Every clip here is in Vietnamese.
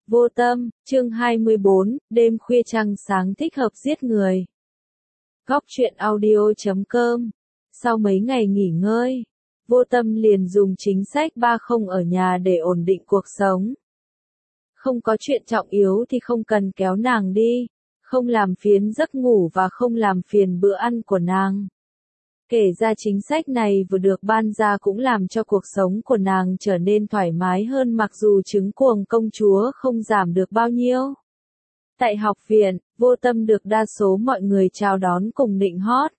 Vô tâm, chương 24, đêm khuya trăng sáng thích hợp giết người. Góc truyện audio.com. Sau mấy ngày nghỉ ngơi, Vô tâm liền dùng chính sách 30 ở nhà để ổn định cuộc sống. Không có chuyện trọng yếu thì không cần kéo nàng đi, không làm phiền giấc ngủ và không làm phiền bữa ăn của nàng. Kể ra chính sách này vừa được ban ra cũng làm cho cuộc sống của nàng trở nên thoải mái hơn mặc dù trứng cuồng công chúa không giảm được bao nhiêu. Tại học viện, Vô tâm được đa số mọi người chào đón cùng nịnh hót.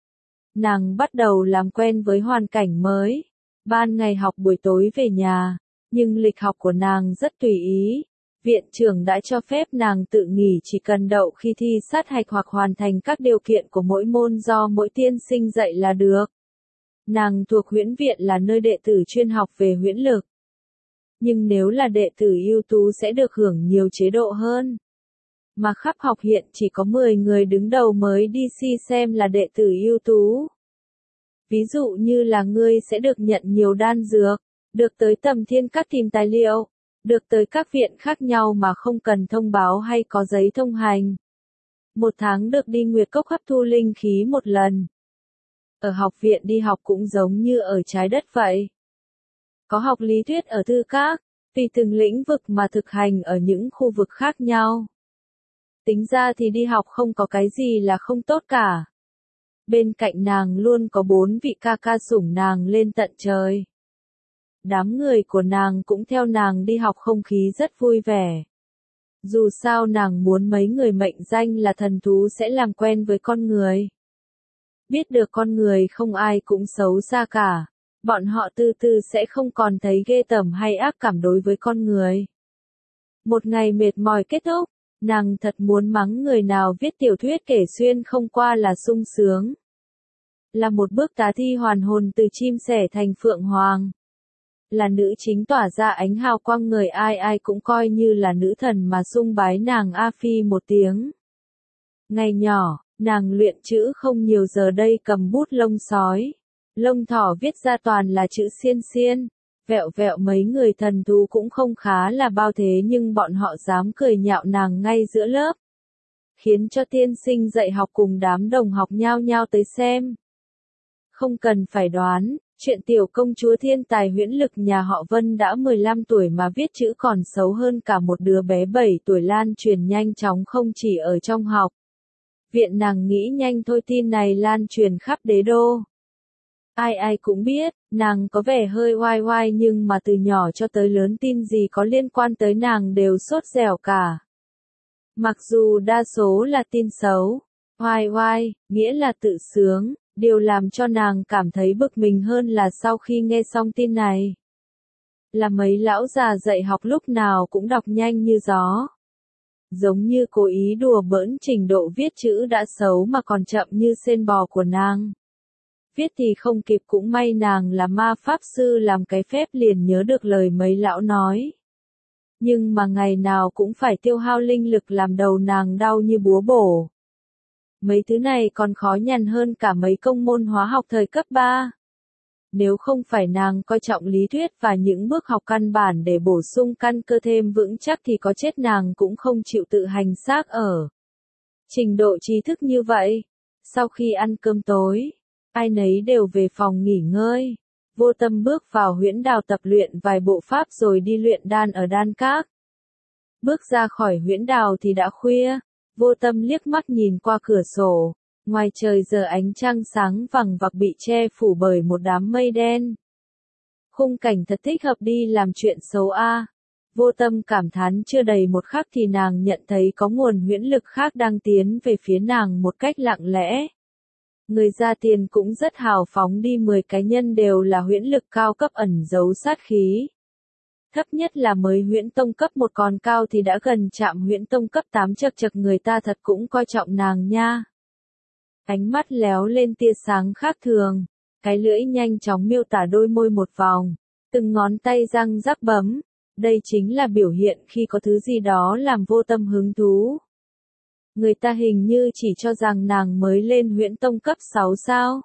Nàng bắt đầu làm quen với hoàn cảnh mới. Ban ngày học buổi tối về nhà, nhưng lịch học của nàng rất tùy ý. Viện trưởng đã cho phép nàng tự nghỉ chỉ cần đậu khi thi sát hạch hoặc hoàn thành các điều kiện của mỗi môn do mỗi tiên sinh dạy là được. Nàng thuộc huyễn viện là nơi đệ tử chuyên học về huyễn lực. Nhưng nếu là đệ tử ưu tú sẽ được hưởng nhiều chế độ hơn. Mà khắp học hiện chỉ có 10 người đứng đầu mới đi xem là đệ tử ưu tú. Ví dụ như là ngươi sẽ được nhận nhiều đan dược, được tới Tầm Thiên Các tìm tài liệu, được tới các viện khác nhau mà không cần thông báo hay có giấy thông hành. 1 tháng được đi Nguyệt Cốc hấp thu linh khí 1 lần. Ở học viện đi học cũng giống như ở trái đất vậy. Có học lý thuyết ở thư các, tùy từng lĩnh vực mà thực hành ở những khu vực khác nhau. Tính ra thì đi học không có cái gì là không tốt cả. Bên cạnh nàng luôn có 4 vị ca ca sủng nàng lên tận trời. Đám người của nàng cũng theo nàng đi học không khí rất vui vẻ. Dù sao nàng muốn mấy người mệnh danh là thần thú sẽ làm quen với con người. Biết được con người không ai cũng xấu xa cả. Bọn họ từ từ sẽ không còn thấy ghê tởm hay ác cảm đối với con người. Một ngày mệt mỏi kết thúc, nàng thật muốn mắng người nào viết tiểu thuyết kể xuyên không qua là sung sướng. Là một bước tá thi hoàn hồn từ chim sẻ thành phượng hoàng. Là nữ chính tỏa ra ánh hào quang người ai ai cũng coi như là nữ thần mà sung bái nàng A Phi một tiếng. Ngày nhỏ, nàng luyện chữ không nhiều giờ đây cầm bút lông sói. Lông thỏ viết ra toàn là chữ xiên xiên. Vẹo vẹo mấy người thần thú cũng không khá là bao thế nhưng bọn họ dám cười nhạo nàng ngay giữa lớp. Khiến cho tiên sinh dạy học cùng đám đồng học nhao nhao tới xem. Không cần phải đoán, chuyện tiểu công chúa thiên tài huyễn lực nhà họ Vân đã 15 tuổi mà viết chữ còn xấu hơn cả một đứa bé 7 tuổi lan truyền nhanh chóng không chỉ ở trong học. Viện nàng nghĩ nhanh thôi tin này lan truyền khắp đế đô. Ai ai cũng biết, nàng có vẻ hơi oai oai nhưng mà từ nhỏ cho tới lớn tin gì có liên quan tới nàng đều sốt dẻo cả. Mặc dù đa số là tin xấu, oai oai, nghĩa là tự sướng, điều làm cho nàng cảm thấy bực mình hơn là sau khi nghe xong tin này. Là mấy lão già dạy học lúc nào cũng đọc nhanh như gió. Giống như cố ý đùa bỡn trình độ viết chữ đã xấu mà còn chậm như sên bò của nàng. Viết thì không kịp cũng may nàng là ma pháp sư làm cái phép liền nhớ được lời mấy lão nói. Nhưng mà ngày nào cũng phải tiêu hao linh lực làm đầu nàng đau như búa bổ. Mấy thứ này còn khó nhằn hơn cả mấy công môn hóa học thời cấp 3. Nếu không phải nàng coi trọng lý thuyết và những bước học căn bản để bổ sung căn cơ thêm vững chắc thì có chết nàng cũng không chịu tự hành xác ở trình độ trí thức như vậy. Sau khi ăn cơm tối, ai nấy đều về phòng nghỉ ngơi. Vô tâm bước vào huyễn đào tập luyện vài bộ pháp rồi đi luyện đan ở đan các. Bước ra khỏi huyễn đào thì đã khuya. Vô tâm liếc mắt nhìn qua cửa sổ. Ngoài trời giờ ánh trăng sáng vằng vặc bị che phủ bởi một đám mây đen. Khung cảnh thật thích hợp đi làm chuyện xấu a. Vô tâm cảm thán chưa đầy một khắc thì nàng nhận thấy có nguồn huyễn lực khác đang tiến về phía nàng một cách lặng lẽ. Người ra tiền cũng rất hào phóng đi 10 cá nhân đều là huyễn lực cao cấp ẩn giấu sát khí. Thấp nhất là mới huyễn tông cấp 1 còn cao thì đã gần chạm huyễn tông cấp 8 chật chật người ta thật cũng coi trọng nàng nha. Ánh mắt léo lên tia sáng khác thường, cái lưỡi nhanh chóng miêu tả đôi môi một vòng, từng ngón tay răng rắc bấm, đây chính là biểu hiện khi có thứ gì đó làm vô tâm hứng thú. Người ta hình như chỉ cho rằng nàng mới lên huyễn tông cấp 6 sao.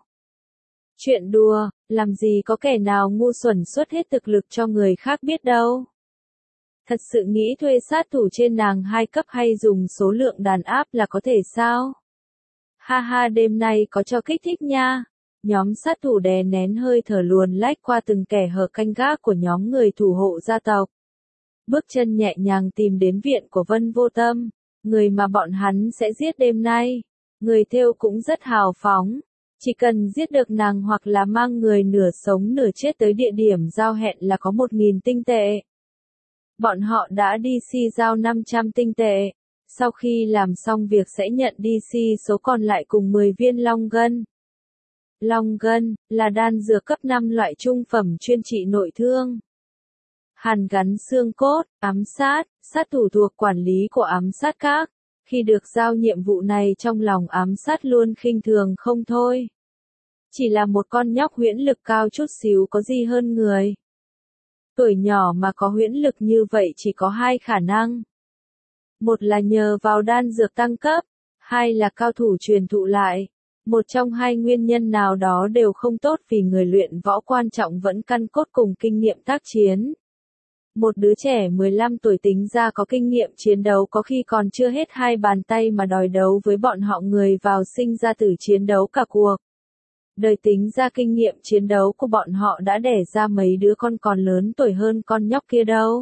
Chuyện đùa, làm gì có kẻ nào ngu xuẩn xuất hết thực lực cho người khác biết đâu. Thật sự nghĩ thuê sát thủ trên nàng 2 cấp hay dùng số lượng đàn áp là có thể sao? Ha ha, đêm nay có cho kích thích nha. Nhóm sát thủ đè nén hơi thở luồn lách qua từng kẻ hở canh gác của nhóm người thủ hộ gia tộc. Bước chân nhẹ nhàng tìm đến viện của Vân Vô Tâm, người mà bọn hắn sẽ giết đêm nay. Người thêu cũng rất hào phóng. Chỉ cần giết được nàng hoặc là mang người nửa sống nửa chết tới địa điểm giao hẹn là có 1.000 tinh tệ. Bọn họ đã DC giao 500 tinh tệ. Sau khi làm xong việc sẽ nhận DC số còn lại cùng 10 viên long gân. Long gân là đan dược cấp 5 loại trung phẩm chuyên trị nội thương. Hàn gắn xương cốt, ám sát, sát thủ thuộc quản lý của ám sát các. Khi được giao nhiệm vụ này trong lòng ám sát luôn khinh thường không thôi. Chỉ là một con nhóc huyễn lực cao chút xíu có gì hơn người. Tuổi nhỏ mà có huyễn lực như vậy chỉ có 2 khả năng. Một là nhờ vào đan dược tăng cấp, 2 là cao thủ truyền thụ lại. Một trong 2 nguyên nhân nào đó đều không tốt vì người luyện võ quan trọng vẫn căn cốt cùng kinh nghiệm tác chiến. Một đứa trẻ 15 tuổi tính ra có kinh nghiệm chiến đấu có khi còn chưa hết 2 bàn tay mà đòi đấu với bọn họ người vào sinh ra tử chiến đấu cả cuộc. Đời tính ra kinh nghiệm chiến đấu của bọn họ đã đẻ ra mấy đứa con còn lớn tuổi hơn con nhóc kia đâu.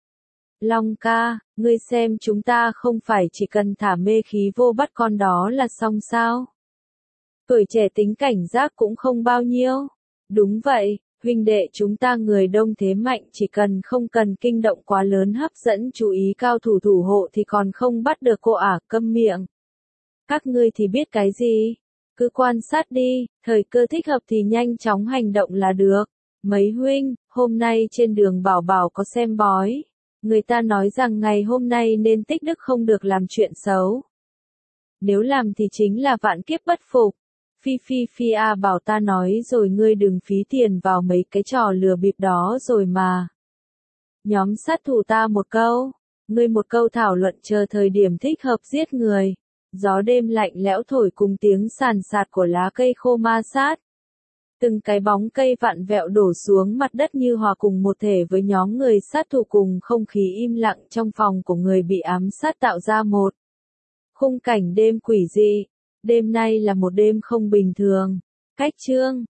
Long ca, ngươi xem chúng ta không phải chỉ cần thả mê khí vô bắt con đó là xong sao? Tuổi trẻ tính cảnh giác cũng không bao nhiêu. Đúng vậy, huynh đệ chúng ta người đông thế mạnh chỉ cần không cần kinh động quá lớn hấp dẫn chú ý cao thủ thủ hộ thì còn không bắt được cô ả, câm miệng. Các ngươi thì biết cái gì? Cứ quan sát đi, thời cơ thích hợp thì nhanh chóng hành động là được. Mấy huynh, hôm nay trên đường Bảo Bảo có xem bói. Người ta nói rằng ngày hôm nay nên tích đức không được làm chuyện xấu. Nếu làm thì chính là vạn kiếp bất phục. Phi bảo ta nói rồi ngươi đừng phí tiền vào mấy cái trò lừa bịp đó rồi mà. Nhóm sát thủ ta một câu, ngươi một câu thảo luận chờ thời điểm thích hợp giết người. Gió đêm lạnh lẽo thổi cùng tiếng sàn sạt của lá cây khô ma sát. Từng cái bóng cây vặn vẹo đổ xuống mặt đất như hòa cùng một thể với nhóm người sát thủ cùng không khí im lặng trong phòng của người bị ám sát tạo ra một khung cảnh đêm quỷ dị. Đêm nay là một đêm không bình thường. Cách chương